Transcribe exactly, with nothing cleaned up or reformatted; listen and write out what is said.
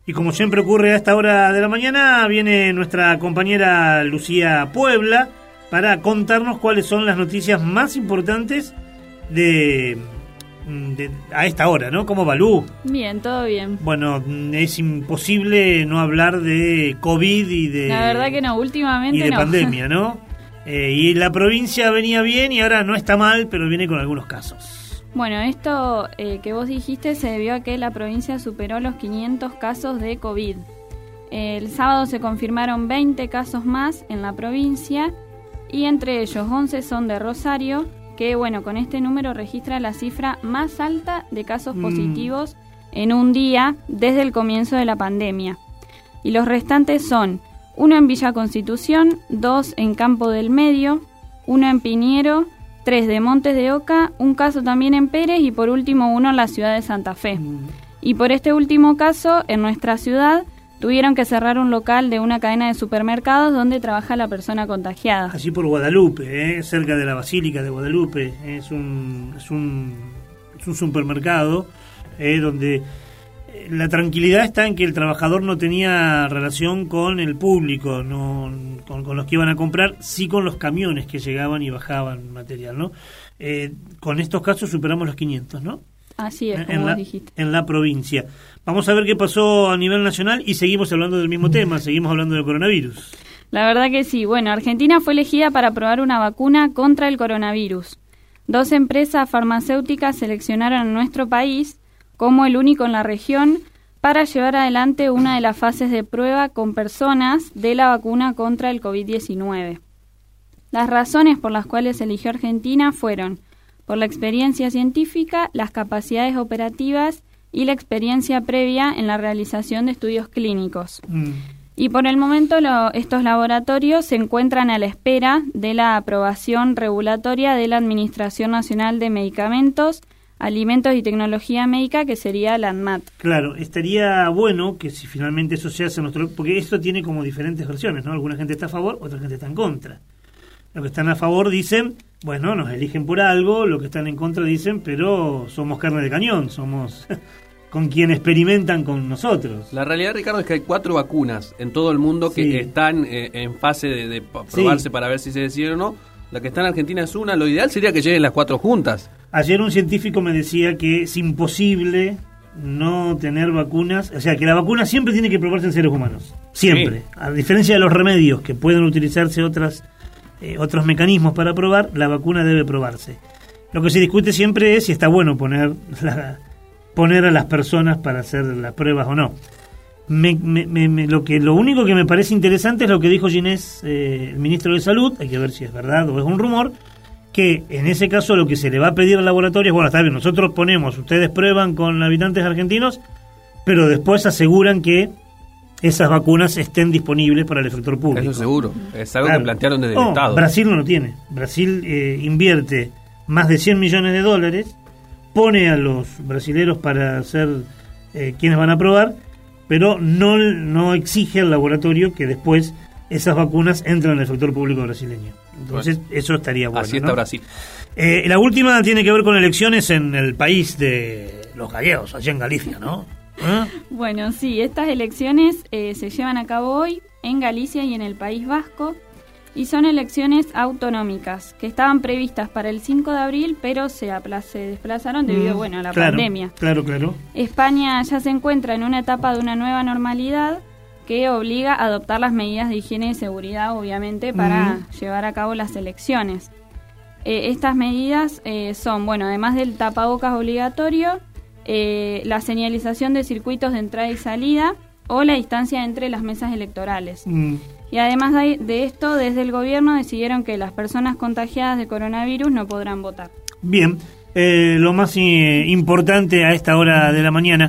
Y como siempre ocurre a esta hora de la mañana, viene nuestra compañera Lucía Puebla para contarnos cuáles son las noticias más importantes de, de a esta hora, ¿no? ¿Cómo va, Lu? Bien, todo bien. Bueno, es imposible no hablar de COVID y de... La verdad que no, últimamente y de no. pandemia, ¿no? Eh, y la provincia venía bien y ahora no está mal, pero viene con algunos casos. Bueno, esto eh, que vos dijiste se debió a que la provincia superó los quinientos casos de COVID. El sábado se confirmaron veinte casos más en la provincia y entre ellos once son de Rosario, que bueno, con este número registra la cifra más alta de casos mm. positivos en un día desde el comienzo de la pandemia. Y los restantes son uno en Villa Constitución, dos en Campo del Medio, uno en Piñero, tres de Montes de Oca, un caso también en Pérez y por último uno en la ciudad de Santa Fe. Mm. Y por este último caso, en nuestra ciudad, tuvieron que cerrar un local de una cadena de supermercados donde trabaja la persona contagiada. Allí por Guadalupe, ¿eh? Cerca de la Basílica de Guadalupe, es un, es un, es un supermercado eh, donde la tranquilidad está en que el trabajador no tenía relación con el público, no con, con los que iban a comprar, sí con los camiones que llegaban y bajaban material, ¿no? Eh, con estos casos superamos los quinientos, ¿no? Así es, como en vos la, dijiste. En la provincia. Vamos a ver qué pasó a nivel nacional y seguimos hablando del mismo tema, seguimos hablando del coronavirus. La verdad que sí. Bueno, Argentina fue elegida para probar una vacuna contra el coronavirus. Dos empresas farmacéuticas seleccionaron a nuestro país como el único en la región para llevar adelante una de las fases de prueba con personas de la vacuna contra el COVID diecinueve. Las razones por las cuales eligió Argentina fueron por la experiencia científica, las capacidades operativas y la experiencia previa en la realización de estudios clínicos. Mm. Y por el momento lo, estos laboratorios se encuentran a la espera de la aprobación regulatoria de la Administración Nacional de Medicamentos, Alimentos y Tecnología Médica, que sería la ANMAT. Claro, estaría bueno que si finalmente eso se hace en nuestro... Porque esto tiene como diferentes versiones, ¿no? Alguna gente está a favor, otra gente está en contra. Los que están a favor dicen, bueno, nos eligen por algo, los que están en contra dicen, pero somos carne de cañón, somos con quien experimentan con nosotros. La realidad, Ricardo, es que hay cuatro vacunas en todo el mundo que sí. están eh, en fase de, de probarse sí. para ver si se decide o no. La que está en Argentina es una, lo ideal sería que lleguen las cuatro juntas. Ayer un científico me decía que es imposible no tener vacunas, o sea, que la vacuna siempre tiene que probarse en seres humanos, siempre. Sí. A diferencia de los remedios, que pueden utilizarse otras eh, otros mecanismos para probar, la vacuna debe probarse. Lo que se discute siempre es si está bueno poner, la, poner a las personas para hacer las pruebas o no. Me, me, me, lo que lo único que me parece interesante es lo que dijo Ginés, eh, el ministro de Salud, hay que ver si es verdad o es un rumor, que en ese caso lo que se le va a pedir al laboratorio es, bueno, está bien, nosotros ponemos, ustedes prueban con habitantes argentinos, pero después aseguran que esas vacunas estén disponibles para el sector público. Eso seguro, es algo claro. que plantearon desde no, el Estado. Brasil no lo tiene. Brasil eh, invierte más de cien millones de dólares, pone a los brasileros para ser eh, quienes van a probar, pero no, no exige al laboratorio que después esas vacunas entren en el sector público brasileño. Entonces, bueno, eso estaría bueno. Así está, ¿no? Brasil. Eh, la última tiene que ver con elecciones en el país de los gallegos, allá en Galicia, ¿no? ¿Eh? Bueno, sí, estas elecciones eh, se llevan a cabo hoy en Galicia y en el País Vasco, y son elecciones autonómicas que estaban previstas para el cinco de abril, pero se, apla- se desplazaron debido mm, bueno, a la claro, pandemia. Claro, claro. España ya se encuentra en una etapa de una nueva normalidad que obliga a adoptar las medidas de higiene y seguridad, obviamente, para mm. llevar a cabo las elecciones. Eh, estas medidas eh, son, bueno, además del tapabocas obligatorio, eh, la señalización de circuitos de entrada y salida o la distancia entre las mesas electorales. Mm. Y además de, de esto, desde el gobierno decidieron que las personas contagiadas de coronavirus no podrán votar. Bien, eh, lo más eh, importante a esta hora de la mañana.